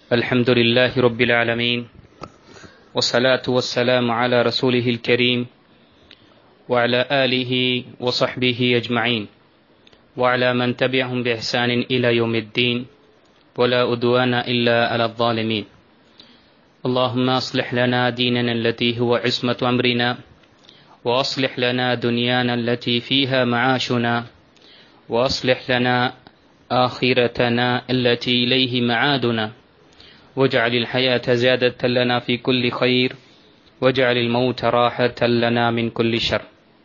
الحمد لله رب العالمين والصلاة والسلام على رسوله الكريم وعلى آله وصحبه أجمعين وعلى من تبعهم بإحسان إلى يوم الدين ولا عدوان إلا على الظالمين. اللهم أصلح لنا ديننا التي هو عصمة أمرنا وأصلح لنا دنيانا التي فيها معاشنا وأصلح لنا آخرتنا التي إليه معادنا واجعل الحياة زيادة لنا في كل خير واجعل الموت راحة لنا من كل شر.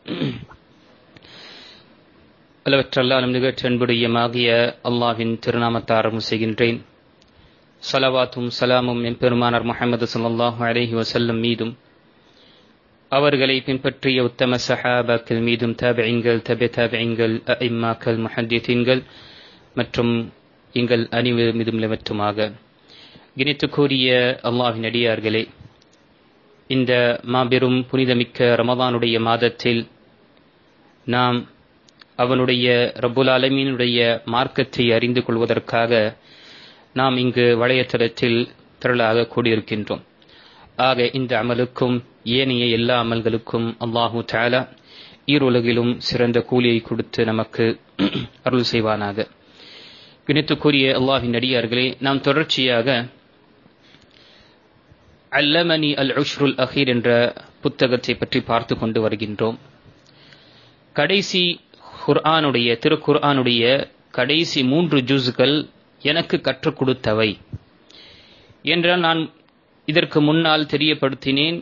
அளவற்றல்லாலும் நிகழ்ச்சன்புடையமாகிய அல்லாஹ்வின் திருநாமத்தார் செய்கின்றேன். ஸலவாத்தும் ஸலாமும் எம்பெருமானார் முஹம்மது ஸல்லல்லாஹு அலைஹி வஸல்லம் மீதும் அவர்களை பின்பற்றிய உத்தம ஸஹாபாக்கள் மீதும் தாபிஈன்கள் தபிஈன்கள் அஇம்மாக்கள் முஹத்திஸீன்கள் மற்றும் எங்கள் அனைவர் மீதும் நிலவற்றுமாக. கிணித்துக்குரிய அல்லாஹ்வின் அடியார்களே, இந்த மாபெரும் புனிதமிக்க ரமதானுடைய மாதத்தில் நாம் அவனுடைய ரப்புல் ஆலமீனுடைய மார்க்கத்தை அறிந்து கொள்வதற்காக நாம் இங்கு வலையத்தளத்தில் திரளாக கூடியிருக்கின்றோம். ஆக இந்த அமலுக்கும் ஏனைய எல்லா அமல்களுக்கும் அல்லாஹு தஆலா ஈருலகிலும் சிறந்த கூலியை கொடுத்து நமக்கு அருள் செய்வானாக. கிணித்துக்குரிய அல்லாஹ்வின் அடியார்களே, நாம் தொடர்ச்சியாக அல்லமனி அல் உஷ்ருல் அஹீர் என்ற புத்தகத்தை பற்றி பார்த்து கொண்டு வருகின்றோம். கடைசி திருக்குர்ஆனுடைய கடைசி 3 ஜுஸ்கள் எனக்கு கற்றுக் கொடுத்தவை என்றால் நான் இதற்கு முன்னால் தெரியப்படுத்தினேன்.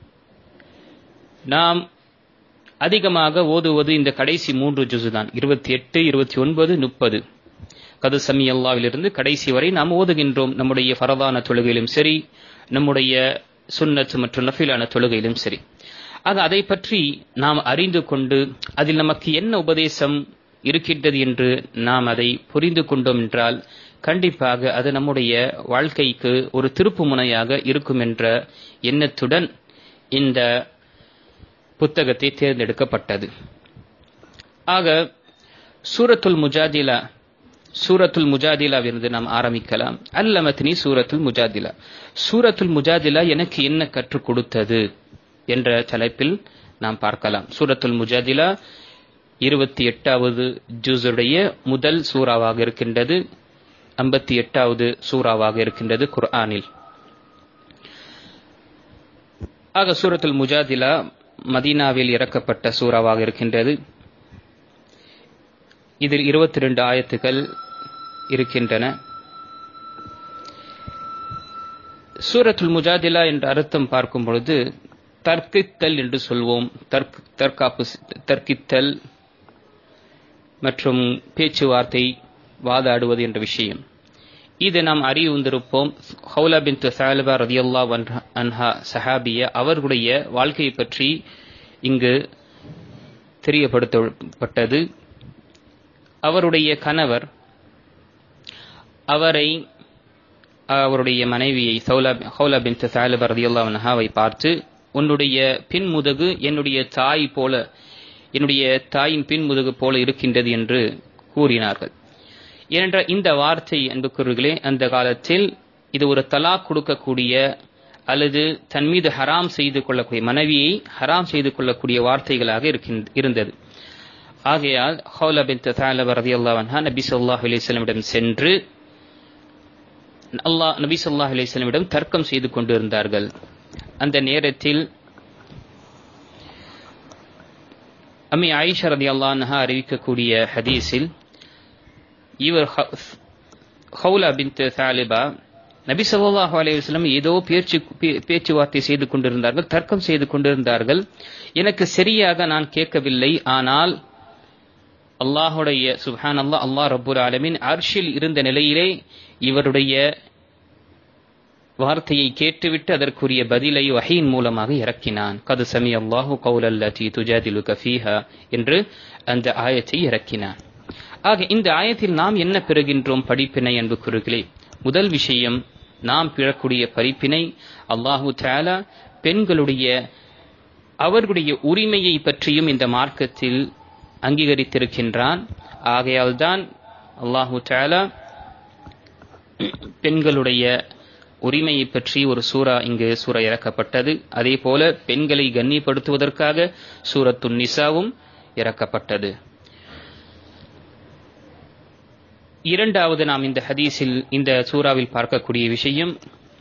நாம் அதிகமாக ஓதுவது இந்த கடைசி 3 ஜுஸ் தான். 28, 29, 30 கது சமி அல்லாஹ்விலிருந்து கடைசி வரை நாம் ஓதுகின்றோம். நம்முடைய ஃபரதான தொழுகையிலும் சரி, நம்முடைய சுன்னத் மற்றும் நஃபிலான தொழுகையிலும் சரி. ஆக அதை பற்றி நாம் அறிந்து கொண்டு அதில் நமக்கு என்ன உபதேசம் இருக்கின்றது என்று நாம் அதை புரிந்து கொண்டோம் என்றால் கண்டிப்பாக அது நம்முடைய வாழ்க்கைக்கு ஒரு திருப்பு முனையாக இருக்கும் என்ற எண்ணத்துடன் இந்த புத்தகத்தை தேர்ந்தெடுக்கப்பட்டது. ஆக சூரத்துல் முஜாதிலாவிலிருந்து நாம் ஆரம்பிக்கலாம். அல்லமத்னி சூரத்துல் முஜாதிலா. சூரத்துல் முஜாதிலா எனக்கு என்ன கற்றுக் கொடுத்தது என்ற தலைப்பில் நாம் பார்க்கலாம். சூரத்துல் முஜாதிலா 28வது ஜுஸுடைய முதல் சூறாவாக இருக்கின்றது, 58வது சூறாவாக இருக்கின்றது குர்ஆனில். ஆக சூரத்துல் முஜாதிலா மதீனாவில் இறக்கப்பட்ட சூறாவாக இருக்கின்றது. இதில் 22 ஆயத்துகள் இருக்கின்றன. சூரத்துல் முஜாதிலா என்ற அர்த்தம் பார்க்கும் பொழுது தர்க்கித்தல் என்று சொல்வோம். தர்க்கித்தல் மற்றும் பேச்சுவார்த்தை, வாதாடுவது என்ற விஷயம் இது நாம் அறிந்திருப்போம். ஹவுலா பின்த் ஸஅலபா ரலியல்லாஹு அன்ஹா சஹாபியா அவர்களுடைய வாழ்க்கையை பற்றி இங்கு தெரியப்படுத்தப்பட்டது. அவருடைய கணவர் அவருடைய மனைவியை ஹவுலா பின்த் ஸஅலபா ரலியல்லாஹு அன்ஹாவை பார்த்து, உன்னுடைய பின்முதுகு என்னுடைய தாயின் பின்முதுகு போல இருக்கின்றது என்று கூறினார்கள். ஏனென்றால் இந்த வார்த்தை அன்புக்குரியவர்களே, அந்த காலத்தில் இது ஒரு தலாக் கொடுக்கக்கூடிய அல்லது தன் மீது ஹராம் செய்து கொள்ளக்கூடிய, மனைவியை ஹராம் செய்து கொள்ளக்கூடிய வார்த்தைகளாக இருந்தது. ஆகையால் ஹவுலா பின்த் ஸஅலபா ரலியல்லாஹு அன்ஹா நபி ஸல்லல்லாஹு அலைஹி வஸல்லம் சென்று நபி ஸல்லல்லாஹு அலைஹி வஸல்லம் தர்க்கம் செய்து கொண்டிருந்தார்கள். அந்த நேரத்தில் அம்மி ஆயிஷா ரலியல்லாஹு அன்ஹா அறிவிக்கக்கூடிய ஹதீஸில் இவர் ஹவுலா பின்த் ஸஅலபா நபி ஸல்லல்லாஹு அலைஹி வஸல்லம் ஏதோ பேச்சுவார்த்தை செய்து கொண்டிருந்தார்கள், தர்க்கம் செய்து கொண்டிருந்தார்கள். எனக்கு சரியாக நான் கேட்கவில்லை. ஆனால் அல்லாஹுடைய சுப்ஹானல்லாஹ், அல்லாஹ் ரப்புல் ஆலமீன் அர்ஷில் இருந்த நிலையிலே இவருடைய வார்த்தையை கேட்டுவிட்டு அதற்குரிய பதிலை வஹீன் மூலமாக இறக்கினான். கது சமி அல்லாஹு கௌலல்லதி துஜாதிலுக ஃபீஹா என்று அந்த ஆயத்தை இறக்கினான். ஆக இந்த ஆயத்தில் நாம் என்ன பெறுகின்றோம் படிப்பினை அன்புக்குரியவர்களே? முதல் விஷயம், நாம் பெறக்கூடிய படிப்பினை, அல்லாஹு தஆலா பெண்களுடைய அவர்களுடைய உரிமையை பற்றியும் இந்த மார்க்கத்தில் அங்கீகரித்திருக்கின்றான். ஆகையால் தான் அல்லாஹு தஆலா பெண்களுடைய உரிமையை பற்றி ஒரு சூரா இறக்கப்பட்டது. அதே போல பெண்களை கண்ணியப்படுத்துவதற்காக சூரத்துன் நிசாவும் இறக்கப்பட்டது. இரண்டாவது நாம் இந்த சூறாவில் பார்க்கக்கூடிய விஷயம்,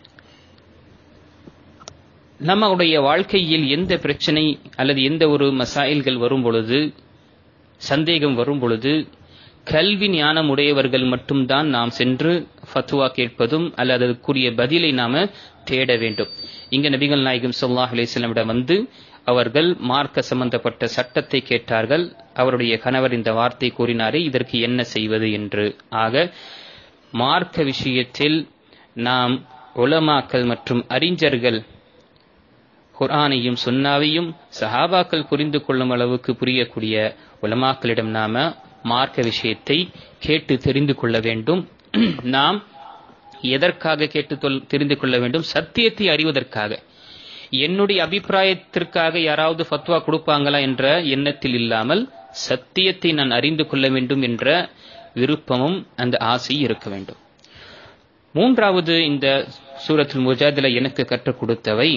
நம்முடைய வாழ்க்கையில் எந்த பிரச்சனை அல்லது எந்த ஒரு மசாயில்கள் வரும் பொழுது, சந்தேகம் வரும் பொழுது, கல்வி ஞானம் உடையவர்கள் மட்டும்தான் நாம் சென்று ஃபத்வா கேட்பதும் அல்லது அதற்குரிய பதிலை நாம தேட வேண்டும். இங்க நபிகள் நாயகம் ஸல்லல்லாஹு அலைஹி வஸல்லம் வந்து அவர்கள் மார்க்க சம்பந்தப்பட்ட சட்டத்தை கேட்டார்கள். அவருடைய கணவர் இந்த வார்த்தை கூறினாரே, இதற்கு என்ன செய்வது என்று. ஆக மார்க்க விஷயத்தில் நாம் உலமாக்கள் மற்றும் அறிஞர்கள் குர்ஆனையும் சுன்னாவையும் சஹாபாக்கள் புரிந்து கொள்ளும் அளவுக்கு புரியக்கூடிய உலமாக்களிடம் நாம மார்க்க விஷயத்தை கேட்டு தெரிந்து கொள்ள வேண்டும். நாம் எதற்காக கேட்டு தெரிந்து கொள்ள வேண்டும்? சத்தியத்தை அறிவதற்காக. என்னுடைய அபிப்பிராயத்திற்காக யாராவது ஃபத்வா கொடுப்பாங்களா என்ற எண்ணத்தில் இல்லாமல் சத்தியத்தை நான் அறிந்து கொள்ள வேண்டும் என்ற விருப்பமும் அந்த ஆசை இருக்க வேண்டும். மூன்றாவது இந்த சூரத்துல் முஜாதிலா எனக்கு கற்றுக் கொடுத்தவை,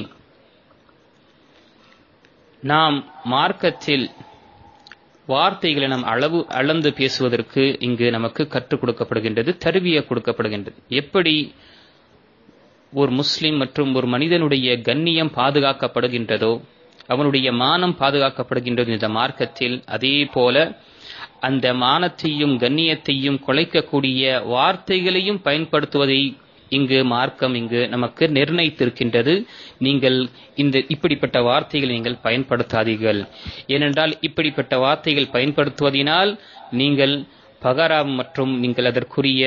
நாம் மார்க்கத்தில் வார்த்தைகளை நாம் அளந்து பேசுவதற்கு இங்கு நமக்கு கற்றுக் கொடுக்கப்படுகின்றது, தர்பியா கொடுக்கப்படுகின்றது. எப்படி ஒரு முஸ்லிம் மற்றும் ஒரு மனிதனுடைய கண்ணியம் பாதுகாக்கப்படுகின்றதோ, அவனுடைய மானம் பாதுகாக்கப்படுகின்றது இந்த மார்க்கத்தில், அதே போல அந்த மானத்தையும் கண்ணியத்தையும் குலைக்கக்கூடிய வார்த்தைகளையும் பயன்படுத்துவதை இங்கு மார்க்கம் நமக்கு நிர்ணயித்திருக்கின்றது. நீங்கள் இப்படிப்பட்ட வார்த்தைகளை நீங்கள் பயன்படுத்தாதீர்கள். ஏனென்றால் இப்படிப்பட்ட வார்த்தைகள் பயன்படுத்துவதனால் நீங்கள் பகராம் மற்றும் நீங்கள் அதற்குரிய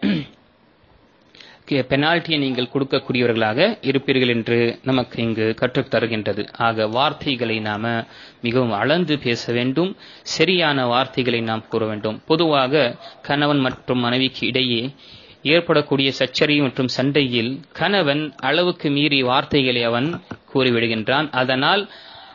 பெனால்ட்டியை நீங்கள் கொடுக்கக்கூடியவர்களாக இருப்பீர்கள் என்று நமக்கு இங்கு கற்றுத் தருகின்றது. ஆக வார்த்தைகளை நாம மிகவும் அளந்து பேச வேண்டும், சரியான வார்த்தைகளை நாம் கூற வேண்டும். பொதுவாக கணவன் மற்றும் மனைவிக்கு இடையே ஏற்படக்கூடிய சச்சரவு மற்றும் சண்டையில் கணவன் அளவுக்கு மீறி வார்த்தைகளை அவன் கூறிவிடுகின்றான். அதனால்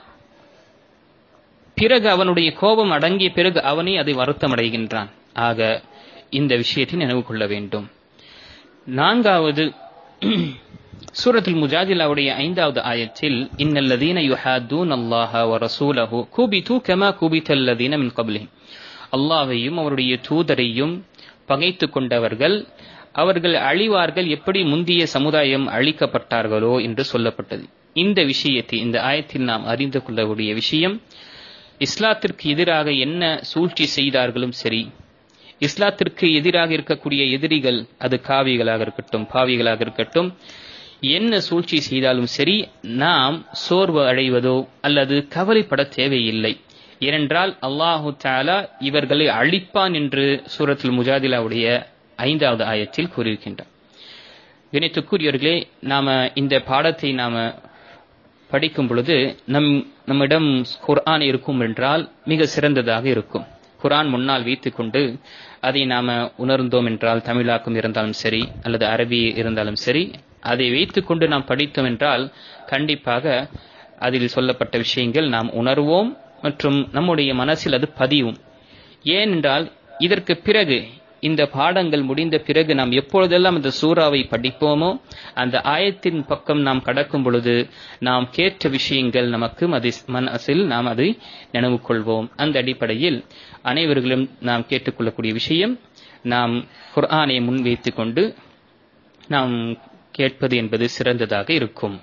பிறகு அவனுடைய கோபம் அடங்கிய பிறகு அவனே அதை வருத்தம் அடைகின்றான். ஆக இந்த விஷயத்தை நினைவு கொள்ள வேண்டும். நான்காவது சூரத்துல் முஜாதிலாவுடைய 5வது ஆயத்தில், இன்னல்லதீன யுஹாதூன அல்லாஹ வ ரசூலஹு குபிது கமா குபிதல்லதீன மின் கப்லிஹிம், அல்லாஹ்வையும் அவருடைய தூதரையும் பகைத்துக் கொண்டவர்கள் அவர்கள் அழிவார்கள் எப்படி முந்திய சமுதாயம் அழிக்கப்பட்டார்களோ என்று சொல்லப்பட்டது. இந்த விஷயத்தை இந்த ஆயத்தில் நாம் அறிந்து கொள்ளக்கூடிய விஷயம், இஸ்லாத்திற்கு எதிராக என்ன சூழ்ச்சி செய்தார்களும் சரி, இஸ்லாத்திற்கு எதிராக இருக்கக்கூடிய எதிரிகள், அது காவிகளாக இருக்கட்டும் பாவிகளாக இருக்கட்டும், என்ன சூழ்ச்சி செய்தாலும் சரி, நாம் சோர்வு அடைவதோ அல்லது கவலைப்பட தேவையில்லை. ஏனென்றால் அல்லாஹு தஆலா இவர்களை அழிப்பான் என்று சூரத்துல் முஜாதிலாவுடைய 5வது ஆயத்தில் கூறியிருக்கின்றார். கணித்துக்குரியவர்களே, நாம இந்த பாடத்தை நாம படிக்கும் பொழுது நம்மிடம் குர்ஆன் இருக்கும் என்றால் மிக சிறந்ததாக இருக்கும். குர்ஆன் முன்னால் வைத்துக் கொண்டு அதை நாம உணர்ந்தோம் என்றால், தமிழாக்கம் இருந்தாலும் சரி அல்லது அரபி இருந்தாலும் சரி, அதை வைத்துக் கொண்டு நாம் படித்தோம் என்றால் கண்டிப்பாக அதில் சொல்லப்பட்ட விஷயங்கள் நாம் உணர்வோம் மற்றும் நம்முடைய மனசில் அது பதியும். ஏனென்றால் இதற்கு பிறகு இந்த பாடங்கள் முடிந்த பிறகு நாம் எப்பொழுதெல்லாம் இந்த சூறாவை படிப்போமோ அந்த ஆயத்தின் பக்கம் நாம் கடக்கும் பொழுது நாம் கேட்ட விஷயங்கள் நமக்கு மனசில் நாம் அதை நினைவு கொள்வோம். அந்த அடிப்படையில் அனைவர்களும் நாம் கேட்டுக்கொள்ளக்கூடிய விஷயம், நாம் குர்ஆனை முன்வைத்துக் கொண்டு நாம் கேட்பது என்பது சிறந்ததாக இருக்கும்.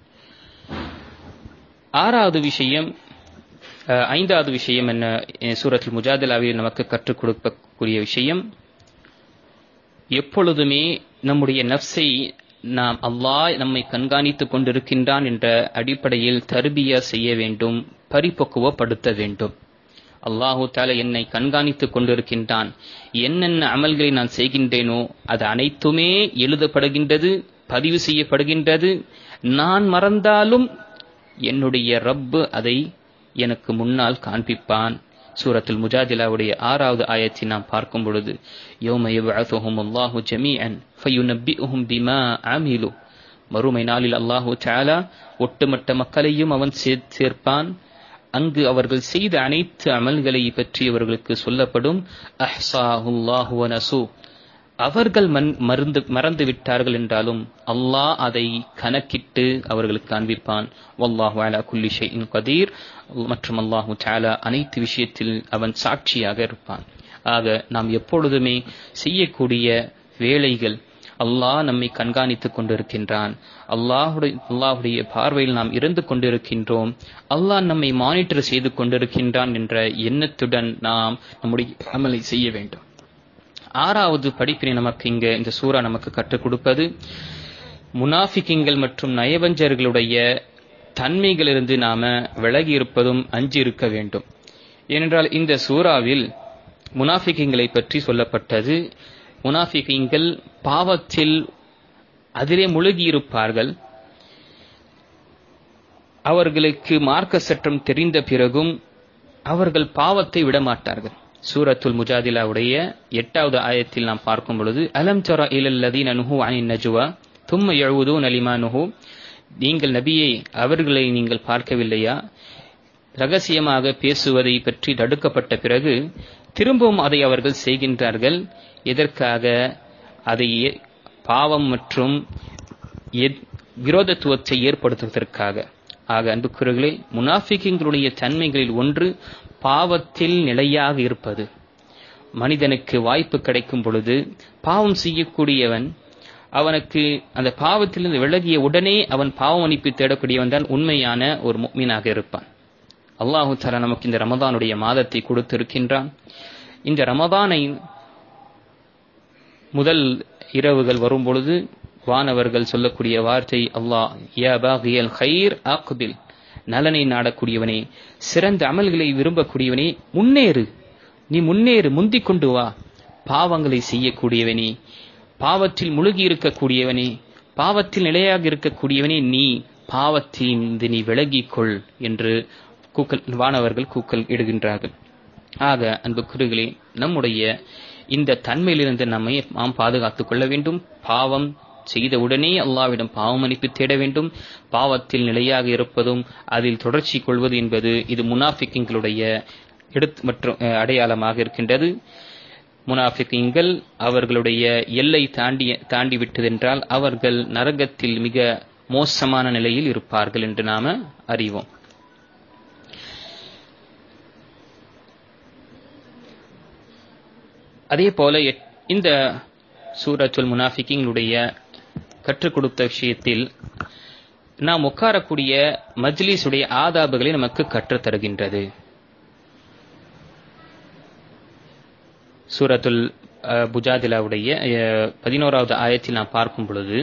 5வது விஷயம் என்ன சூரத்துல் முஜாதிலாவில் நமக்கு கற்றுக் கொடுக்கக்கூடிய விஷயம், எப்பொழுதுமே நம்முடைய நஃப்ஸை நாம் அல்லாஹ் நம்மை கண்காணித்துக் கொண்டிருக்கின்றான் என்ற அடிப்படையில் தர்பியா செய்ய வேண்டும், பரிபக்குவப்படுத்த வேண்டும். அல்லாஹு தஆலா என்னை கண்காணித்துக் கொண்டிருக்கின்றான், என்னென்ன அமல்களை நான் செய்கின்றேனோ அது அனைத்துமே எழுதப்படுகின்றது, பதிவு செய்யப்படுகின்றது. நான் மறந்தாலும் என்னுடைய ரப்பு அதை எனக்கு முன்னால் காண்பிப்பான். சூரத்துல் முஜாதிலாவுடைய 6வது ஆயத்தை நாம் பார்க்கும் பொழுது, யௌம யப்அஸுஹும் அல்லாஹு ஜமீஅன் ஃபயுனப்பிஉஹும் பிமா அமிலு, மறுமை நாளில் அல்லாஹு தஆலா ஒட்டுமொத்த மக்களையும் அவன் சேர்ப்பான். அங்கு அவர்கள் செய்த அனைத்து அமல்களை பற்றி அவர்களுக்கு சொல்லப்படும். அஹ்ஸாஹுல்லாஹு வ நஸூ, அவர்கள் மறந்து விட்டார்கள் என்றாலும் அல்லாஹ் அதை கணக்கிட்டு அவர்களுக்கு காண்பிப்பான். வல்லாஹு அலா குல்லி ஷைஇன் கதீர். மற்றும் அல்லாஹு தஆலா அனைத்து விஷயத்தில் அவன் சாட்சியாக இருப்பான். ஆக நாம் எப்பொழுதுமே செய்யக்கூடிய வேலைகள் அல்லாஹ் நம்மை கண்காணித்துக் கொண்டிருக்கின்றான். அல்லாஹுடைய பார்வையில் நாம் இருந்து கொண்டிருக்கின்றோம். அல்லாஹ் நம்மை மானிட்டர் செய்து கொண்டிருக்கின்றான் என்ற எண்ணத்துடன் நாம் நம்முடைய அமலை செய்ய வேண்டும். 6வது படிப்பினை நமக்கு இந்த சூரா நமக்கு கற்றுக் கொடுப்பது முனாஃபிகீன்கள் மற்றும் நயவஞ்சர்களுடைய தன்மைகளிலிருந்து நாம விலகி இருப்பதும் அஞ்சி இருக்க வேண்டும். ஏனென்றால் இந்த சூறாவில் முனாஃபிகீன்களை பற்றி சொல்லப்பட்டது. முனாஃபிகீன்கள் பாவத்தில் அதிலே முழுகியிருப்பார்கள். அவர்களுக்கு மார்க்க சட்டம் தெரிந்த பிறகும் அவர்கள் பாவத்தை விடமாட்டார்கள். சூரத்துல் முஜாதிலாவுடைய 8வது ஆயத்தில் நாம் பார்க்கும் பொழுது அலம் தர இலல் லதீன நுஹு அனின் நஜ்வா தும்ம யஊதுன லிமா நுஹு, நீங்கள் நபியே அவர்களை நீங்கள் பார்க்கவில்லையா, ரகசியமாக பேசுவதை பற்றி தடுக்கப்பட்ட பிறகு திரும்பவும் அதை அவர்கள் செய்கின்றார்கள். எதற்காக? அதை பாவம் மற்றும் விரோதத்துவத்தை ஏற்படுத்துவதற்காக. ஆக அன்புக்குரியவர்களே, முனாஃபிகீன்களுடைய தன்மைகளில் ஒன்று பாவத்தில் நிலையாக இருப்பது. மனிதனுக்கு வாய்ப்பு கிடைக்கும் பொழுது பாவம் செய்யக்கூடியவன் அவனுக்கு அந்த பாவத்திலிருந்து விலகிய உடனே அவன் பாவ மன்னிப்பு தேடக்கூடியவன் தான் உண்மையான ஒரு முஃமினாக இருப்பான். அல்லாஹு தஆலா நமக்கு இந்த ரமதானுடைய மாதத்தை கொடுத்திருக்கின்றான். இந்த ரமதானை முதல் இரவுகள் வரும் பொழுது வானவர்கள் சொல்லக்கூடிய வார்த்தை அல்லாஹ் யா பாகியல் கைர் அக்பில், நலனை நாடக்கூடியவனே, சிறந்த அமல்களை விரும்பக்கூடியவனே, முன்னேறு, நீ முன்னேறு, முந்திக் கொண்டு வா. பாவங்களை செய்யக்கூடியவனே, பாவத்தில் முழுகி இருக்கக்கூடியவனே, பாவத்தில் நிலையாக இருக்கக்கூடியவனே, நீ பாவத்தின் நீ விலகிக்கொள் என்று வானவர்கள் கூக்கல் இடுகின்றார்கள். ஆக அன்புக்குரியவர்களே, நம்முடைய இந்த தன்மையிலிருந்து நம்மை நாம் பாதுகாத்துக் கொள்ள வேண்டும். பாவம் செய்தவுடனே அல்லாஹ்விடம் பாவ மன்னிப்பு தேட வேண்டும். பாவத்தில் நிலையாக இருப்பதும் அதில் தொடர்ச்சி கொள்வது என்பது இது முனாஃபிகீன்களுடைய மற்றும் அடையாளமாக இருக்கின்றது. முனாஃபிகீன்கள் அவர்களுடைய எல்லை தாண்டி விட்டதென்றால் அவர்கள் நரகத்தில் மிக மோசமான நிலையில் இருப்பார்கள் என்று நாம அறிவோம். அதே போல இந்த சூரத்துல் முனாஃபிகீன்களுடைய கற்றுக் கொடுத்த விஷயத்தில் நாம் உட்காரக்கூடிய மஜ்லிஸுடைய ஆதாபுகளை நமக்கு கற்றுத் தருகின்றது. சூரத்துல் முஜாதிலாவுடைய 11வது ஆயத்தில் நாம் பார்க்கும் பொழுது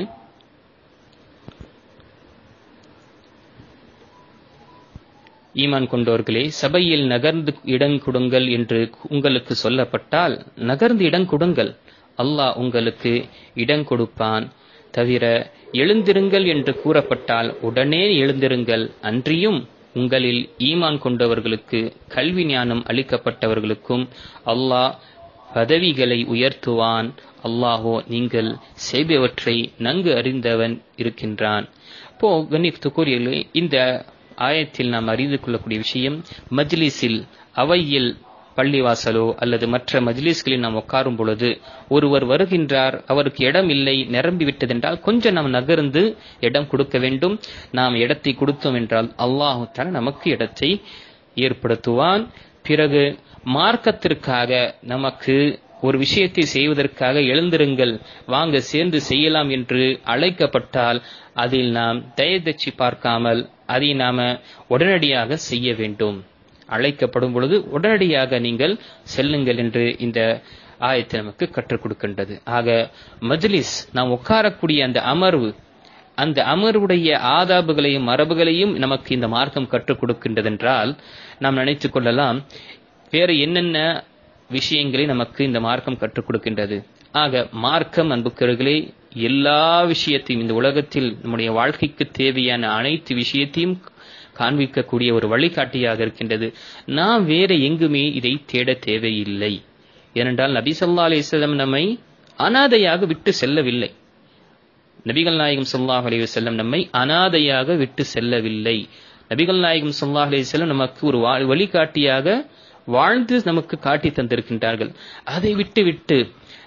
ஈமான் கொண்டோர்களே, சபையில் நகர்ந்து இடம் கொடுங்கள் என்று உங்களுக்கு சொல்லப்பட்டால் நகர்ந்து இடம் கொடுங்கள், அல்லாஹ் உங்களுக்கு இடம் கொடுப்பான். தவிர எழுந்திருங்கள் என்று கூறப்பட்டால் உடனே எழுந்திருங்கள். அன்றியும் உங்களில் ஈமான் கொண்டவர்களுக்கு கல்வி ஞானம் அளிக்கப்பட்டவர்களுக்கும் அல்லாஹ் பதவிகளை உயர்த்துவான். அல்லாஹோ நீங்கள் செய்பவற்றை நன்கு அறிந்தவன் இருக்கின்றான். இப்போ கண்ணியத்துக்குரியவர்களே, இந்த ஆயத்தில் நாம் அறிந்து கொள்ளக்கூடிய விஷயம், மஜ்லிஸில் அவையில் பள்ளிவாசலோ அல்லது மற்ற மஜ்லிஸ்களில் நாம் உட்காரும் பொழுது ஒருவர் வருகின்றார், அவருக்கு இடம் இல்லை, நிரம்பி விட்டதென்றால் கொஞ்சம் நாம் நகர்ந்து இடம் கொடுக்க வேண்டும். நாம் இடத்தை கொடுத்தோம் என்றால் அல்லாஹ் தஆலா நமக்கு இடத்தை ஏற்படுத்துவான். பிறகு மார்க்கத்திற்காக நமக்கு ஒரு விஷயத்தை செய்வதற்காக எழுந்திருங்கள், வாங்க சேர்ந்து செய்யலாம் என்று அழைக்கப்பட்டால் அதில் நாம் தயதச்சி பார்க்காமல் அதை நாம உடனடியாக செய்ய வேண்டும். அழைக்கப்படும் பொழுது உடனடியாக நீங்கள் செல்லுங்கள் என்று இந்த ஆயத்தை நமக்கு கற்றுக் கொடுக்கின்றது. ஆக மஜ்லிஸ், நாம் உட்காரக்கூடிய அந்த அமர்வு, அந்த அமர்வுடைய ஆதாபுகளையும் மரபுகளையும் நமக்கு இந்த மார்க்கம் கற்றுக் கொடுக்கின்றதென்றால் நாம் நினைத்துக் கொள்ளலாம் வேற என்னென்ன விஷயங்களை நமக்கு இந்த மார்க்கம் கற்றுக் கொடுக்கின்றது. ஆக மார்க்கம் அன்புக்கர்களே எல்லா விஷயத்தையும், இந்த உலகத்தில் நம்முடைய வாழ்க்கைக்கு தேவையான அனைத்து விஷயத்தையும் காண்பிக்கக்கூடிய ஒரு வழிகாட்டியாக இருக்கின்றது. நாம் வேற எங்குமே இதை தேட தேவையில்லை. ஏனென்றால் நபி ஸல்லல்லாஹு அலைஹி வஸல்லம் நம்மை அனாதையாக விட்டு செல்லவில்லை. நபிகள் நாயகம் ஸல்லல்லாஹு அலைஹி வஸல்லம் நம்மை அனாதையாக விட்டு செல்லவில்லை. நபிகள் நாயகம் ஸல்லல்லாஹு அலைஹி வஸல்லம் நமக்கு ஒரு வழிகாட்டியாக வாழ்ந்து நமக்கு காட்டி தந்திருக்கின்றார்கள். அதை விட்டு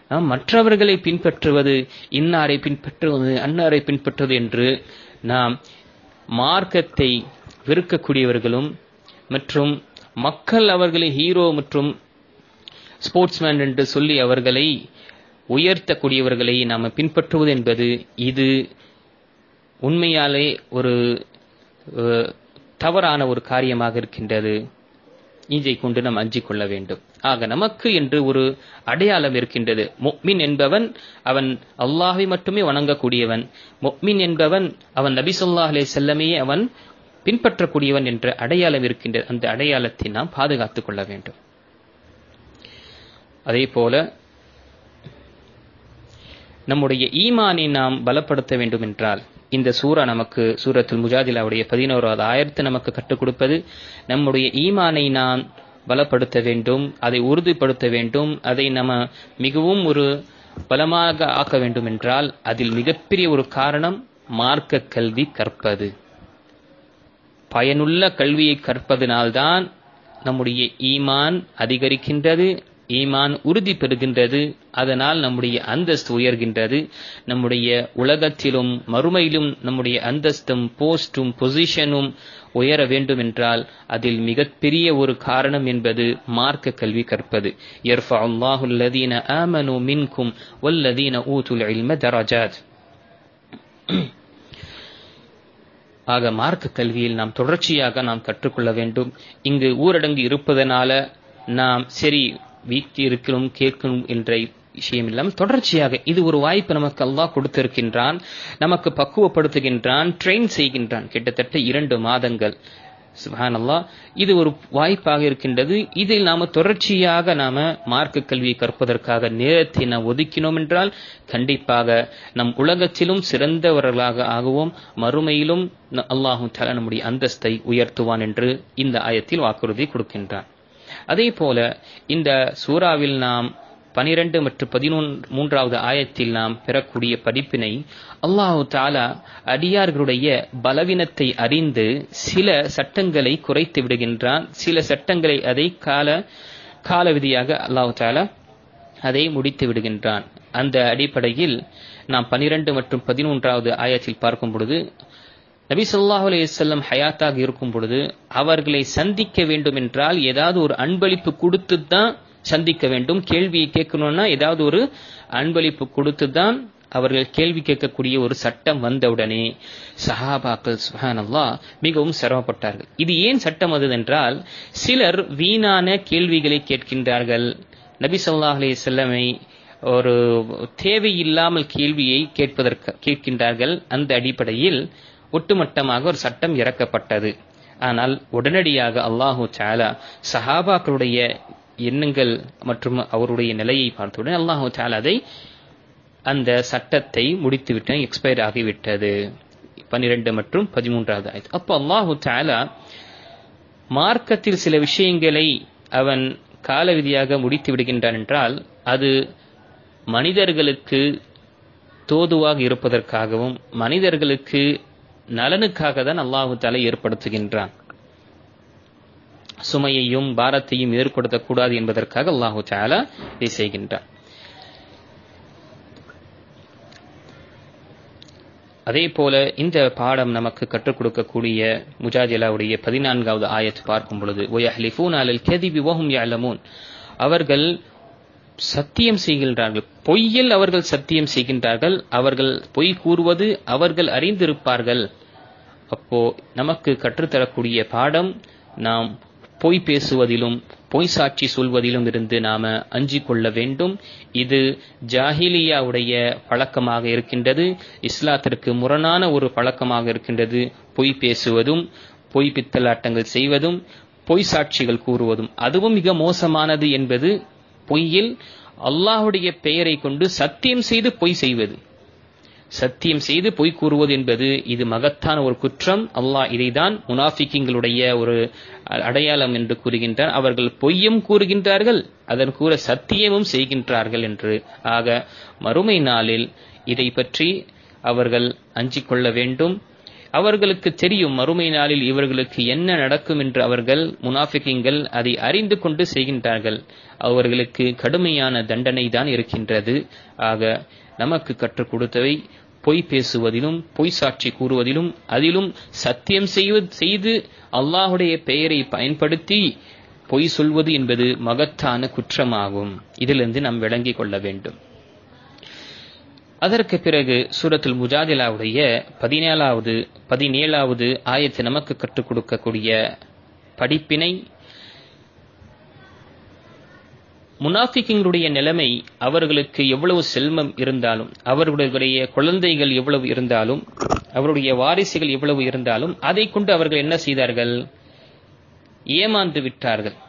நாம் மற்றவர்களை பின்பற்றுவது, இன்னாரை பின்பற்றுவது, அன்னாரை பின்பற்றுவது என்று நாம் மார்க்கத்தை வெறுக்கக்கூடியவர்களும் மற்றும் மக்கள் அவர்களை ஹீரோ மற்றும் ஸ்போர்ட்ஸ்மேன் என்று சொல்லி அவர்களை உயர்த்தக்கூடியவர்களை நாம் பின்பற்றுவது என்பது இது உண்மையாலே ஒரு தவறான ஒரு காரியமாக இருக்கின்றது. இதை கொண்டு நாம் அஞ்சிக் கொள்ள வேண்டும். ஆக நமக்கு என்று ஒரு அடையாளம் இருக்கின்றது. முஃமின் என்பவன் அவன் அல்லாஹ்வை மட்டுமே வணங்கக்கூடியவன். முஃமின் என்பவன் அவன் நபி ஸல்லல்லாஹு அலைஹி வஸல்லமையே அவன் பின்பற்றக்கூடியவன் என்ற அடையாளம் இருக்கின்றது. அந்த அடையாளத்தை நாம் பாதுகாத்துக் கொள்ள வேண்டும். அதே போல நம்முடைய ஈமானை நாம் பலப்படுத்த வேண்டும் என்றால் இந்த சூரா நமக்கு சூரத்துல் முஜாதிலாவுடைய 11வது ஆயத்து நமக்கு கற்றுக் கொடுப்பது நம்முடைய ஈமானை நாம் பலப்படுத்த வேண்டும், அதை உறுதிப்படுத்த வேண்டும், அதை நம்ம மிகவும் ஒரு பலமாக ஆக்க வேண்டும் என்றால் அதில் மிகப்பெரிய ஒரு காரணம் மார்க்க கல்வி கற்பது. பயனுள்ள கல்வியை கற்பதனால்தான் நம்முடைய ஈமான் அதிகரிக்கின்றது, ஈமான் உறுதி பெறுகின்றது. அதனால் நம்முடைய அந்தஸ்து உயர்கின்றது. நம்முடைய உலகத்திலும் மறுமையிலும் நம்முடைய அந்தஸ்தும் போஸ்டும் பொசிஷனும் உயர வேண்டும் என்றால் அதில் மிகப்பெரிய ஒரு காரணம் என்பது மார்க்க கல்வி கற்பது. யர்ஃபஉல்லாஹு அல்லதீன ஆமனூ மின்கும் வல்லதீன ஊதுல் இல்ம தரஜாத். ஆக மார்க்க கல்வியில் நாம் தொடர்ச்சியாக நாம் கற்றுக்கொள்ள வேண்டும். இங்கு ஊரடங்கு இருப்பதனால நாம் சரி வீட்டில் இருக்கிறோம் கேட்கணும் என்ற விஷயம் இல்லாமல் தொடர்ச்சியாக இது ஒரு வாய்ப்பு நமக்கு அல்லாஹ் கொடுத்திருக்கின்றான், நமக்கு பக்குவப்படுத்துகின்றான், ட்ரெயின் செய்கின்றான். கிட்டத்தட்ட 2 மாதங்கள் சுப்ஹானல்லாஹ், இது ஒரு வாய்ப்பாக இருக்கின்றது. இதில் நாம தொடர்ச்சியாக நாம மார்க்க கல்வியை கற்பதற்காக நேரத்தை நாம் ஒதுக்கினோம் என்றால் கண்டிப்பாக நம் உலகத்திலும் சிறந்தவர்களாக ஆகுவோம், மறுமையிலும் அல்லாஹு தஆலா நம்முடைய அந்தஸ்தை உயர்த்துவான் என்று இந்த ஆயத்தில் வாக்குறுதி கொடுக்கின்றான். அதே போல இந்த சூறாவில் நாம் 12 மற்றும் 13வது ஆயத்தில் நாம் பெறக்கூடிய படிப்பினை அல்லாஹு தஆலா அடியார்களுடைய பலவீனத்தை அறிந்து சில சட்டங்களை குறைத்து விடுகின்றான், சில சட்டங்களை அதை கால விதியாக அல்லாஹு தஆலா அதை முடித்து விடுகின்றான். அந்த அடிப்படையில் நாம் 12 மற்றும் 13வது ஆயத்தில் பார்க்கும் பொழுது நபி ஸல்லல்லாஹு அலைஹி வஸல்லம் ஹயாத்தாக இருக்கும் பொழுது அவர்களை சந்திக்க வேண்டும் என்றால் ஏதாவது ஒரு அன்பளிப்பு கொடுத்து தான் சந்திக்க வேண்டும். கேள்வியை கேட்கணும்னா ஏதாவது ஒரு அன்பளிப்பு கொடுத்து தான் அவர்கள் கேள்வி கேட்கக்கூடிய ஒரு சட்டம் வந்தவுடனே சஹாபாக்கள் சுப்ஹானல்லாஹ் மிகவும் சிரமப்பட்டார்கள். இது ஏன் சட்டம் வந்ததென்றால் சிலர் வீணான கேள்விகளை கேட்கின்றார்கள். நபி ஸல்லல்லாஹு அலைஹி வஸல்லமை ஒரு தேவையில்லாமல் கேள்வியை கேட்கின்றார்கள். அந்த அடிப்படையில் ஒட்டுமொத்தமாக ஒரு சட்டம் இறக்கப்பட்டது. ஆனால் உடனடியாக அல்லாஹு தஆலா சஹாபாக்களுடைய எண்ணங்கள் மற்றும் அவருடைய நிலையை பார்த்தவுடன் அல்லாஹு தஆலா அந்த சட்டத்தை முடித்துவிட்டு எக்ஸ்பயர் ஆகிவிட்டது. 12 மற்றும் 13வது ஆயத். அப்போ அல்லாஹு தஆலா மார்க்கத்தில் சில விஷயங்களை அவன் காலவிதியாக முடித்து விடுகின்றான் என்றால் அது மனிதர்களுக்கு தோதுவாக இருப்பதற்காகவும் மனிதர்களுக்கு நலனுக்காக தான் அல்லாஹு தஆலா ஏற்படுத்துகின்றான். சுமையையும் பாரத்தையும் ஏற்படுத்தக்கூடாது என்பதற்காக அல்லாஹு தஆலா இதை செய்கின்றான். அதே போல இந்த பாடம் நமக்கு கற்றுக் கொடுக்கக்கூடிய முஜாதிலாவுடைய 14வது ஆயத் பார்க்கும் பொழுது வயஹ்லிஃபூன அலல் கதிபி வஹும் யஅலமூன், அவர்கள் சத்தியம் செய்கின்றார்கள், பொய்யில் அவர்கள் சத்தியம் செய்கின்றார்கள், அவர்கள் பொய் கூறுவது அவர்கள் அறிந்திருப்பார்கள். அப்போ நமக்கு கற்றுத்தரக்கூடிய பாடம் நாம் பொய் பேசுவதிலும் பொய் சாட்சி சொல்வதிலும் இருந்து நாம அஞ்சிக் கொள்ள வேண்டும். இது ஜாஹிலியாவுடைய பழக்கமாக இருக்கின்றது, இஸ்லாத்திற்கு முரணான ஒரு பழக்கமாக இருக்கின்றது. பொய் பேசுவதும் பொய் பித்தலாட்டங்கள் செய்வதும் பொய் சாட்சிகள் கூறுவதும் அதுவும் மிக மோசமானது என்பது பொய்யில் அல்லாஹ்வுடைய பெயரை கொண்டு சத்தியம் செய்து பொய் செய்வது, சத்தியம் செய்து பொய் கூறுவது என்பது இது மகத்தான ஒரு குற்றம். அல்லாஹ் இதைதான் முனாஃபிக்குகளுடைய ஒரு அடையாளம் என்று கூறுகின்றார். அவர்கள் பொய்யும் கூறுகின்றார்கள், அதன் கூற சத்தியமும் செய்கின்றார்கள் என்று. ஆக மறுமை நாளில் இதை பற்றி அவர்கள் அஞ்சிக் கொள்ள வேண்டும். அவர்களுக்கு தெரியும் மறுமை நாளில் இவர்களுக்கு என்ன நடக்கும் என்று அவர்கள் முனாஃபிகீன்கள் அதை அறிந்து கொண்டு செய்கின்றார்கள். அவர்களுக்கு கடுமையான தண்டனை தான் இருக்கின்றது. ஆக நமக்கு கற்றுக் கொடுத்தவை பொய் பேசுவதிலும் பொய் சாட்சி கூறுவதிலும் அதிலும் சத்தியம் செய்து அல்லாஹுடைய பெயரை பயன்படுத்தி பொய் சொல்வது என்பது மகத்தான குற்றமாகும். இதிலிருந்து நாம் விளங்கிக் கொள்ள வேண்டும். அதற்கு பிறகு சூரத்துல் முஜாதிலாவுடைய 17வது ஆயத்து நமக்கு கற்றுக் கொடுக்கக்கூடிய படிப்பினை, முனாஃபிக்குடைய நிலைமை, அவர்களுக்கு எவ்வளவு செல்வம் இருந்தாலும், அவர்களுடைய குழந்தைகள் எவ்வளவு இருந்தாலும், அவருடைய வாரிசுகள் எவ்வளவு இருந்தாலும் அதை கொண்டு அவர்கள் என்ன செய்தார்கள்? ஏமாந்து விட்டார்கள்.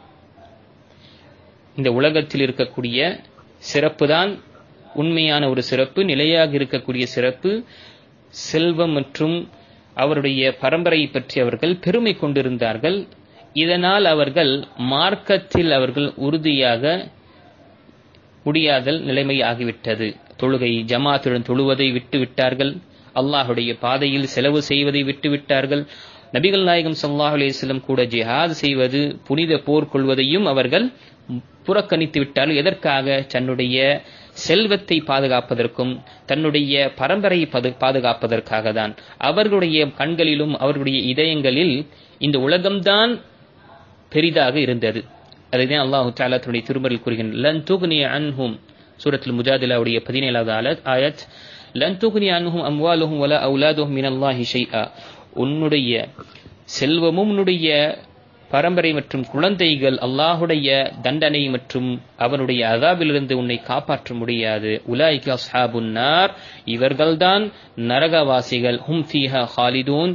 இந்த உலகத்தில் இருக்கக்கூடிய சிறப்புதான் உண்மையான ஒரு சிறப்பு, நிலையாக இருக்கக்கூடிய சிறப்பு. செல்வம் மற்றும் அவருடைய பரம்பரையை பற்றி அவர்கள் பெருமை கொண்டிருந்தார்கள். இதனால் அவர்கள் மார்க்கத்தில் அவர்கள் உறுதியாக முடியாத நிலைமை ஆகிவிட்டது. தொழுகை ஜமாத்துடன் தொழுவதை விட்டுவிட்டார்கள். அல்லாஹுடைய பாதையில் செலவு செய்வதை விட்டுவிட்டார்கள். நபிகள் நாயகம் ஸல்லல்லாஹு அலைஹி வஸல்லம் கூட ஜிஹாத் செய்வது, புனித போர் கொள்வதையும் அவர்கள் புறக்கணித்து விட்டார்கள். எதற்காக? தன்னுடைய செல்வத்தை பாதுகாப்பதற்கும் தன்னுடைய பரம்பரையை பாதுகாப்பதற்காக தான். அவர்களுடைய கண்களிலும் அவர்களுடைய இதயங்களில் இந்த உலகம்தான் பெரிதாக இருந்தது. அதைதான் அல்லாஹு தஆலா தன்னுடைய திருமறையில் கூறுகின்றார். லன் துக்னி அன்ஹும், சூரத்துல் முஜாதிலாவுடைய 17வது ஆயத். லன் துக்னி அன்ஹும் அம்வாலுஹும் வலா அவுலாதுஹும் மினல்லாஹி ஷைஆ. உன்னுடைய செல்வமும் உன்னுடைய பரம்பரை மற்றும் குழந்தைகள் அல்லாஹுடைய தண்டனை மற்றும் அவனுடைய அஸாபிலிருந்து உன்னை காப்பாற்ற முடியாது. உலாயிக அஸ்ஹாபுன் நார், இவர்கள்தான் நரகவாசிகள். ஹும் ஃபீஹா ஹாலிதூன்,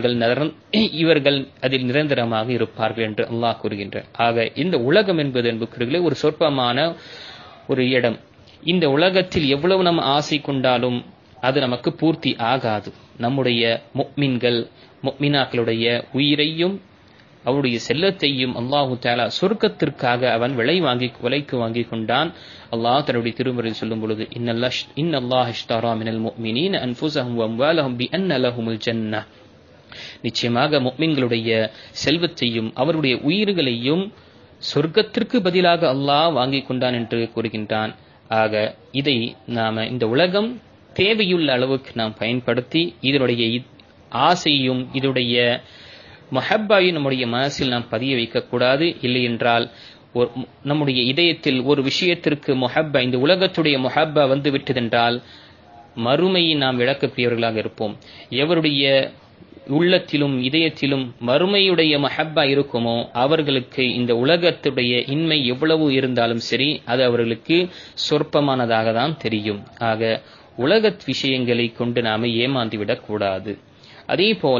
இவர்கள் அதில் நிரந்தரமாக இருப்பார்கள் என்று அல்லாஹ் கூறுகின்றார். ஆக இந்த உலகம் என்பது என்பது ஒரு சொற்பமான ஒரு இடம். இந்த உலகத்தில் எவ்வளவு நாம் ஆசை கொண்டாலும் அது நமக்கு பூர்த்தி ஆகாது. நம்முடைய முஃமின்கள் முஃமினாக்களுடைய உயிரையும் அவருடைய செல்லத்தையும் அல்லாஹு தஆலா சொர்க்கத்திற்காக அவன் விலைக்கு வாங்கி கொண்டான். அல்லாஹ் தன்னுடைய திருமறையில் சொல்லும் பொழுது, இன்னல்லாஹ் இஷ்தரா மினல் முஃமினீன அன்ஃபுஸஹும் வ அம்வாலஹும் பிஅன்ன லஹுமுல் ஜன்னah, நிச்சயமாக முஃமின்களுடைய செல்வத்தையும் அவருடைய உயிர்களையும் சொர்க்கத்திற்கு பதிலாக அல்லாஹ் வாங்கி கொண்டான் என்று கூறுகின்றான். ஆக இதை நாம இந்த உலகம் தேவையுள்ள அளவுக்கு நாம் பயன்படுத்தி இதனுடைய ஆசையும் இதனுடைய மஹப்பாவை நம்முடைய மனசில் நாம் பதிய வைக்கக்கூடாது. இல்லை என்றால் நம்முடைய இதயத்தில் ஒரு விஷயத்திற்கு மொஹப்பா, இந்த உலகத்துடைய மொஹப்பா வந்து விட்டதென்றால் மறுமையை நாம் இழக்கக்கூடியவர்களாக இருப்போம். எவருடைய உள்ளத்திலும் இதயத்திலும் மறுமையுடைய மஹப்பா இருக்குமோ அவர்களுக்கு இந்த உலகத்துடைய இன்மை எவ்வளவு இருந்தாலும் சரி அது அவர்களுக்கு சொற்பமானதாக தான் தெரியும். ஆக உலக விஷயங்களை கொண்டு நாம ஏமாந்துவிடக் கூடாது. அதே போல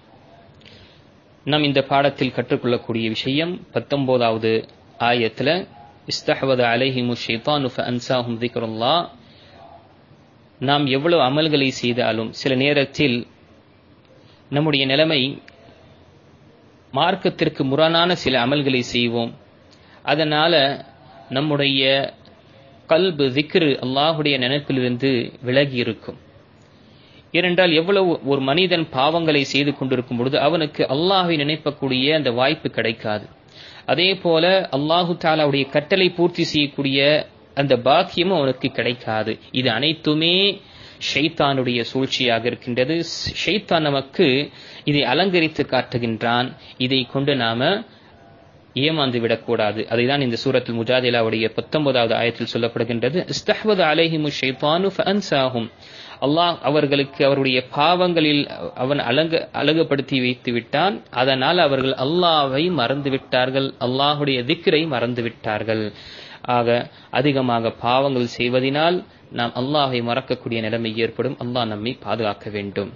நாம் இந்த பாடத்தில் கற்றுக்கொள்ளக்கூடிய விஷயம் 19வது ஆயத்துல, இஸ்தஹவத அலைஹிமு ஷைத்தானு ஃபஅன்சாஹும் திக்ருல்லாஹ். நாம் எவ்வளவு அமல்களை செய்தாலும் சில நேரத்தில் நம்முடைய நிலைமை மார்க்கத்திற்கு முரணான சில அமல்களை செய்வோம். அதனால நம்முடைய கல்பு திக்ரு அல்லாஹுடைய நினைப்பிலிருந்து விலகி இருக்கும். ஏனென்றால் எவ்வளவு ஒரு மனிதன் பாவங்களை செய்து கொண்டிருக்கும் பொழுது அவனுக்கு அல்லாஹ்வை நினைப்பக்கூடிய அந்த வாய்ப்பு கிடைக்காது. அதே போல அல்லாஹு தஆலாவுடைய கட்டளை பூர்த்தி செய்யக்கூடிய அந்த பாக்கியமும் அவனுக்கு கிடைக்காது. இது அனைத்துமே ஷைத்தானுடைய சூழ்ச்சியாக இருக்கின்றது. ஷைத்தான் நமக்கு இதை அலங்கரித்து காட்டுகின்றான். இதை கொண்டு நாம ஏமாந்து விடக்கூடாது. அதைதான் இந்த சூரத்துல் முஜாதிலாவுடைய 19வது ஆயத்தில் சொல்லப்படுகின்றது. இஸ்தஹவத அலைஹிமு ஷைத்தானு ஃபஅன்சாஹும். அல்லாஹ் அவர்களுக்கு அவருடைய பாவங்களில் அவன் அழகுபடுத்தி வைத்து விட்டான். அதனால் அவர்கள் அல்லாஹ்வை மறந்து விட்டார்கள், அல்லாஹுடைய திக்ரை மறந்து விட்டார்கள். ஆக அதிகமாக பாவங்கள் செய்வதனால் நாம் அல்லாஹ்வை மறக்கக்கூடிய நிலைமை ஏற்படும். அல்லாஹ் நம்மை பாதுகாக்க வேண்டும்.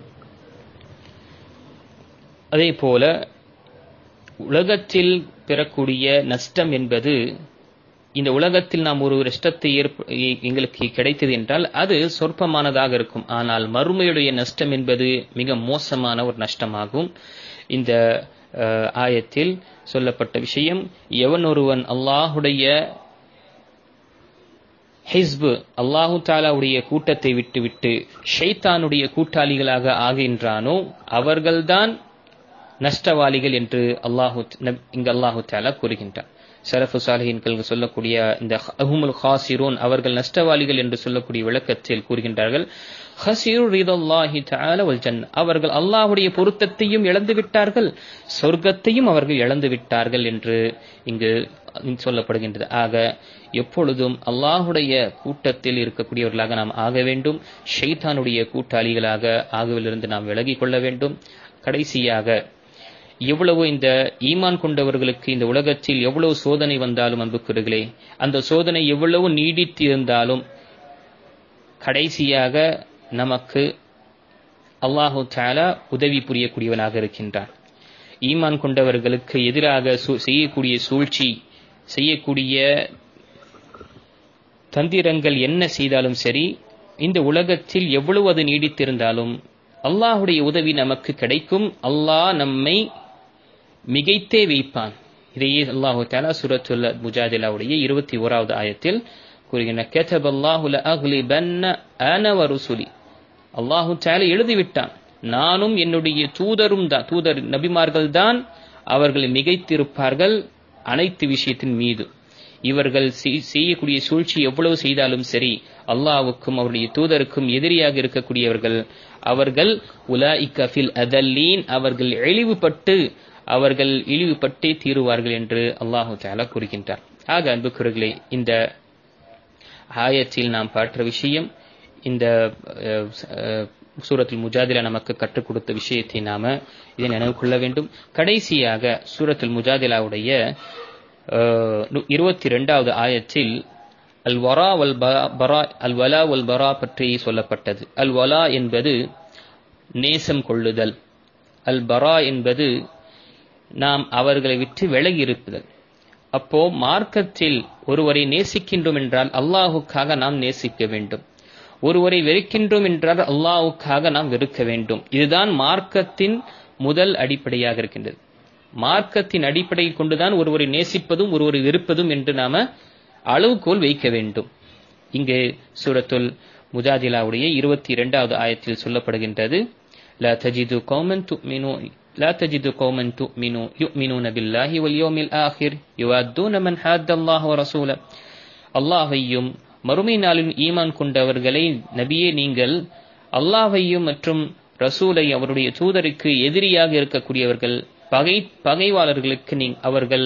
அதே போல உலகத்தில் பெறக்கூடிய நஷ்டம் என்பது, இந்த உலகத்தில் நாம் ஒரு நஷ்டத்தை எங்களுக்கு கிடைத்தது என்றால் அது சொற்பமானதாக இருக்கும். ஆனால் மறுமையுடைய நஷ்டம் என்பது மிக மோசமான ஒரு நஷ்டமாகும். இந்த ஆயத்தில் சொல்லப்பட்ட விஷயம், எவன் ஒருவன் அல்லாஹுடைய ஹிஸ்பு அல்லாஹு தாலாவுடைய கூட்டத்தை விட்டுவிட்டு ஷைத்தானுடைய கூட்டாளிகளாக ஆகின்றானோ அவர்கள்தான் நஷ்டவாளிகள் என்று இங்கு அல்லாஹு தாலா கூறுகின்றார். ஸலஃபு ஸாலிஹீன்கள் சொல்லக்கூடிய இந்த ஹுமுல் ஹாசிரூன் அவர்கள் நஷ்டவாளிகள் என்று சொல்லக்கூடிய விளக்கத்தில் கூறுகின்றார்கள், ஹஸீரு ரிதல்லாஹி தஆலா வல் ஜன்ன, அவர்கள் அல்லாஹ்வுடைய பொருத்தத்தையும் இழந்து விட்டார்கள், சொர்க்கத்தையும் அவர்கள் இழந்து விட்டார்கள் என்று இங்கு சொல்லப்படுகின்றது. ஆக எப்பொழுதும் அல்லாஹ்வுடைய கூட்டத்தில் இருக்கக்கூடியவர்களாக நாம் ஆக வேண்டும், ஷைத்தானுடைய கூட்டாளிகளாக ஆகுவதிலிருந்து நாம் விலகிக் கொள்ள வேண்டும். கடைசியாக எவ்வளவு இந்த ஈமான் கொண்டவர்களுக்கு இந்த உலகத்தில் எவ்வளவு சோதனை வந்தாலும் அன்புக்குரியவர்களே, அந்த சோதனை எவ்வளவு நீடித்திருந்தாலும் கடைசியாக நமக்கு அல்லாஹு தஆலா உதவி புரியக்கூடியவனாக இருக்கின்றான். ஈமான் கொண்டவர்களுக்கு எதிராக செய்யக்கூடிய சூழ்ச்சி, செய்யக்கூடிய தந்திரங்கள் என்ன செய்தாலும் சரி, இந்த உலகத்தில் எவ்வளவு அது நீடித்திருந்தாலும் அல்லாஹுடைய உதவி நமக்கு கிடைக்கும். அல்லாஹ் நம்மை மிகைத்தே வைப்பான். இதையே அல்லாஹு தஆலா சூரத்துல் முஜாதிலாவுடைய 21வது ஆயத்தில் கூறுகின்ற கதபல்லாஹு லஅக்லிபன்ன அன வ ருசுலி, அல்லாஹு தஆலா எழுதிவிட்டான், நானும் என்னுடைய தூதரும் தான், தூதர் நபிமார்கள் தான் அவர்கள் மிகைத்திருப்பார்கள் அனைத்து விஷயத்தின் மீது. இவர்கள் செய்யக்கூடிய சூழ்ச்சி எவ்வளவு செய்தாலும் சரி, அல்லாஹ்வுக்கும் அவருடைய தூதருக்கும் எதிரியாக இருக்கக்கூடியவர்கள் அவர்கள் உலாயிக ஃபில் அதல்லீன், அவர்கள் இழிவுபட்டே தீருவார்கள் என்று அல்லாஹு தஆலா கூறுகின்றார். ஆக அன்புக்குரியவர்களே, இந்த ஆயத்தில் நாம் பார்த்த விஷயம், இந்த சூரத்துல் முஜாதிலா நமக்கு கற்றுக் கொடுத்த விஷயத்தை நாம இதை நினைவு கொள்ள வேண்டும். கடைசியாக சூரத்துல் முஜாதிலாவுடைய 22வது ஆயத்தில் அல் வரா வல் பரா, அல் வலா வல் பரா பற்றி சொல்லப்பட்டது. அல் வலா என்பது நேசம் கொள்ளுதல், அல் பரா என்பது நாம் அவர்களை விட்டு விலகி இருப்பது. அப்போ மார்க்கத்தில் ஒருவரை நேசிக்கின்றோம் என்றால் அல்லாஹுக்காக நாம் நேசிக்க வேண்டும், ஒருவரை வெறுக்கின்றோம் என்றால் அல்லாஹுக்காக நாம் வெறுக்க வேண்டும். இதுதான் மார்க்கத்தின் முதல் அடிப்படையாக இருக்கின்றது. மார்க்கத்தின் அடிப்படையில் கொண்டுதான் ஒருவரை நேசிப்பதும் ஒருவரை வெறுப்பதும் என்று நாம அளவுகோல் வைக்க வேண்டும். இங்கே சூரத்துல் முஜாதிலாவுடைய 22வது ஆயத்தில் சொல்லப்படுகின்றது, லா தஜிது கௌமன் யுமினூன பில்லாஹி வல் யௌமில் ஆகிர் யுவத்தூன மன் ஹாத்தல்லாஹ வ ரசூல, அல்லாஹ்வையும் மறுமை நாளில் ஈமான் கொண்டவர்களை நபியே நீங்கள் அல்லாஹ்வையும் மற்றும் ரசூலை அவருடைய தூதருக்கு எதிரியாக இருக்கக்கூடியவர்கள் பகைவாளர்களுக்கு அவர்கள்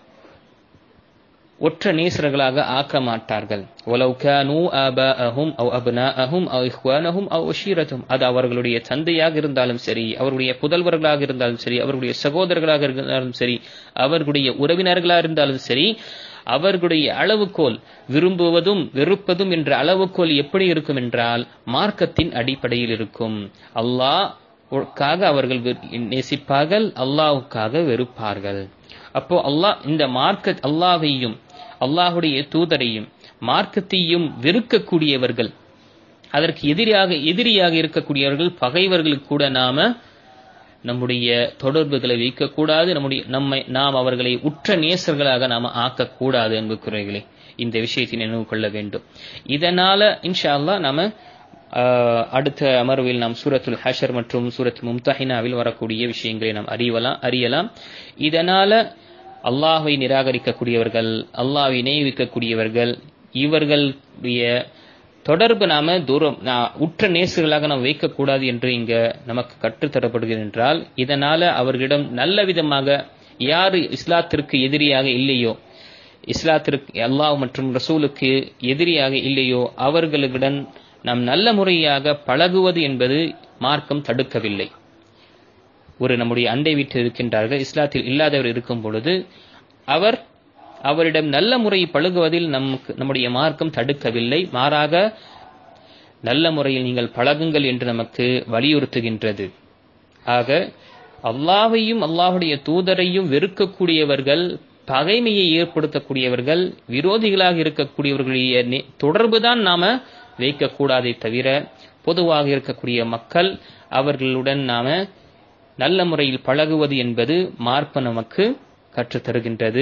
ஒற்ற நேசர்களாக ஆக்க மாட்டார்கள். வலவ் கானூ ஆபாஅஹும் அவ் அப்னாஅஹும் அவ் இஹ்வானஹும் அவ் அஷீரத்துஹும், அது அவர்களுடைய தந்தையாக இருந்தாலும் சரி, அவர்களுடைய புதல்வர்களாக இருந்தாலும் சரி, அவர்களுடைய சகோதரர்களாக இருந்தாலும் சரி, அவர்களுடைய உறவினர்களாக இருந்தாலும் சரி, அவர்களுடைய அளவுகோல் விரும்புவதும் வெறுப்பதும் என்ற அளவுகோல் எப்படி இருக்கும் என்றால் மார்க்கத்தின் அடிப்படையில் இருக்கும். அல்லாஹ்வுக்காக அவர்கள் நேசிப்பார்கள், அல்லாஹ்வுக்காக வெறுப்பார்கள். அப்போ அல்லாஹ் இந்த மார்க்க அல்லாஹ்வையும் அல்லாஹ்வுடைய தூதரையும் மார்க்கத்தையும் வெறுக்கக்கூடியவர்கள், அதற்கு எதிரியாக இருக்கக்கூடியவர்கள், பகைவர்களுக்கு கூட நாம நம்முடைய தொடர்புகளை வைக்கக்கூடாது, நாம் அவர்களை உற்ற நேசர்களாக நாம ஆக்கக்கூடாது என்பதுக்குறைகளே இந்த விஷயத்தை நினைவு கொள்ள வேண்டும். இதனால இன்ஷா அல்லாஹ் நாம அடுத்த அமர்வில் நாம் சூரத்துல் ஹஷர் மற்றும் சூரத்துல் மும்தஹினாவில் வரக்கூடிய விஷயங்களை நாம் அறியலாம். இதனால அல்லாஹ்வை நிராகரிக்கக்கூடியவர்கள், அல்லாஹ்வை இணைவிக்கக்கூடியவர்கள், இவர்களுடைய தொடர்பு நாம உற்ற நேசர்களாக நாம் வைக்கக்கூடாது என்று இங்க நமக்கு கற்றுத்தரப்படுகிறது என்றால், இதனால அவர்களிடம் நல்ல விதமாக யாரு இஸ்லாத்திற்கு எதிரியாக இல்லையோ, இஸ்லாத்திற்கு அல்லாஹ் மற்றும் ரசூலுக்கு எதிரியாக இல்லையோ அவர்களுடன் நாம் நல்ல முறையாக பழகுவது என்பது மார்க்கம் தடுக்கவில்லை. ஒரு நம்முடைய அண்டை வீட்டில் இருக்கின்றார்கள், இஸ்லாத்தில் இல்லாதவர் இருக்கும் பொழுது அவரிடம் நல்ல முறை பழகுவதில் நம்முடைய மார்க்கம் தடுக்கவில்லை. மாறாக நல்ல முறையில் நீங்கள் பழகுங்கள் என்று நமக்கு வலியுறுத்துகின்றது. ஆக அல்லாஹ்வையும் அல்லாஹ்வுடைய தூதரையும் வெறுக்கக்கூடியவர்கள், பகைமையை ஏற்படுத்தக்கூடியவர்கள், விரோதிகளாக இருக்கக்கூடியவர்களுடைய தொடர்புதான் நாம வைக்கக்கூடாதே தவிர பொதுவாக இருக்கக்கூடிய மக்கள் அவர்களுடன் நாம நல்ல முறையில் பழகுவது என்பது மார்க்கம் நமக்கு கற்றுத்தருகின்றது.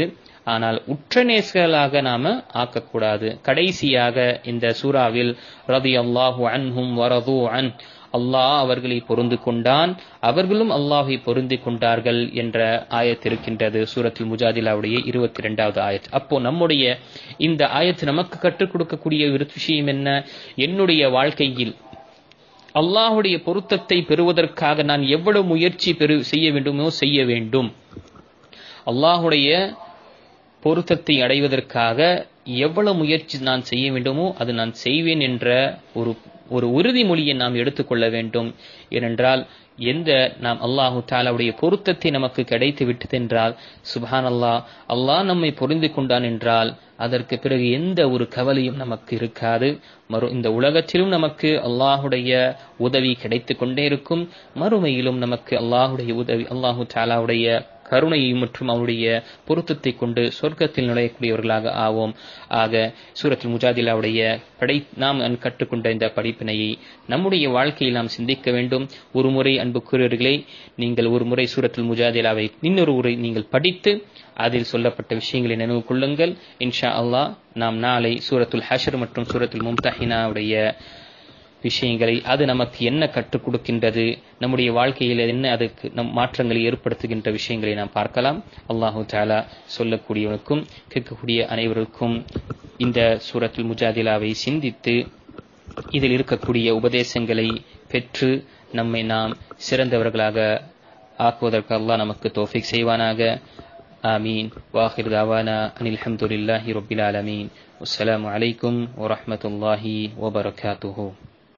ஆனால் உற்ற நேசர்களாக நாம ஆக்கக்கூடாது. கடைசியாக இந்த சூராவில் ரலியல்லாஹு அன்ஹும் வரது அன், அல்லாஹ் அவர்களை பொருந்து கொண்டான், அவர்களும் அல்லாஹை பொருந்து கொண்டார்கள் என்ற ஆயத் இருக்கின்றது சூரத்துல் முஜாதிலாவுடைய 22வது ஆயத். அப்போ நம்முடைய இந்த ஆயத் நமக்கு கற்றுக் கொடுக்கக்கூடிய ஒரு விஷயம் என்ன? என்னுடைய வாழ்க்கையில் அல்லாஹுடைய பொருத்தத்தை பெறுவதற்காக நான் எவ்வளவு முயற்சி செய்ய வேண்டுமோ செய்ய வேண்டும். அல்லாஹுடைய பொருத்தத்தை அடைவதற்காக எவ்வளவு முயற்சி நான் செய்ய வேண்டுமோ அது நான் செய்வேன் என்ற ஒரு உறுதிமொழியை நாம் எடுத்துக்கொள்ள வேண்டும். ஏனென்றால் நாம் அல்லாஹு தஆலாவுடைய பொருத்தத்தை நமக்கு கிடைத்து விட்டது என்றால், சுப்ஹானல்லாஹ், அல்லாஹ் நம்மை பொருந்து கொண்டான் என்றால் அதற்கு பிறகு எந்த ஒரு கவலையும் நமக்கு இருக்காது. இந்த உலகத்திலும் நமக்கு அல்லாஹுடைய உதவி கிடைத்துக் கொண்டே இருக்கும், மறுமையிலும் நமக்கு அல்லாஹுடைய உதவி, அல்லாஹு தஆலாவுடைய கருணையை மற்றும் அவருடைய பொருத்தத்தை கொண்டு சொர்க்கத்தில் நுழையக்கூடியவர்களாக ஆவோம். ஆக சூரத்துல் முஜாதிலாவுடைய நாம் கற்றுக்கொண்ட இந்த படிப்பினையை நம்முடைய வாழ்க்கையில் நாம் சிந்திக்க வேண்டும். ஒரு முறை அன்புக்குரியவர்களே, நீங்கள் ஒரு முறை சூரத்துல் முஜாதிலாவை இன்னொரு முறை நீங்கள் படித்து அதில் சொல்லப்பட்ட விஷயங்களை நினைவு கொள்ளுங்கள். இன்ஷா அல்லாஹ் நாம் நாளை சூரத்துல் ஹஷ்ர் மற்றும் சூரத்துல் மும்தஹினாவுடைய விஷயங்களை, அது நமக்கு என்ன கற்றுக் கொடுக்கின்றது, நம்முடைய வாழ்க்கையில் என்ன அதுக்கு மாற்றங்களை ஏற்படுத்துகின்ற விஷயங்களை நாம் பார்க்கலாம். அல்லாஹு தஆலா சொல்லக்கூடியவனுக்கும் கேட்கக்கூடிய அனைவருக்கும் இந்த சூரத்துல் முஜாதிலாவை சிந்தித்து இதில் இருக்கக்கூடிய உபதேசங்களை பெற்று நம்மை நாம் சிறந்தவர்களாக ஆக்குவதற்கு அல்லாஹ் நமக்கு தௌஃபீக் செய்வானாக. ஆமீன். வாஹிர் தாவானா அனில் ஹம்துலில்லாஹி ரப்பில் ஆலமீன். அஸ்ஸலாமு அலைக்கும் வரஹ்மத்துல்லாஹி வபரகாத்துஹு.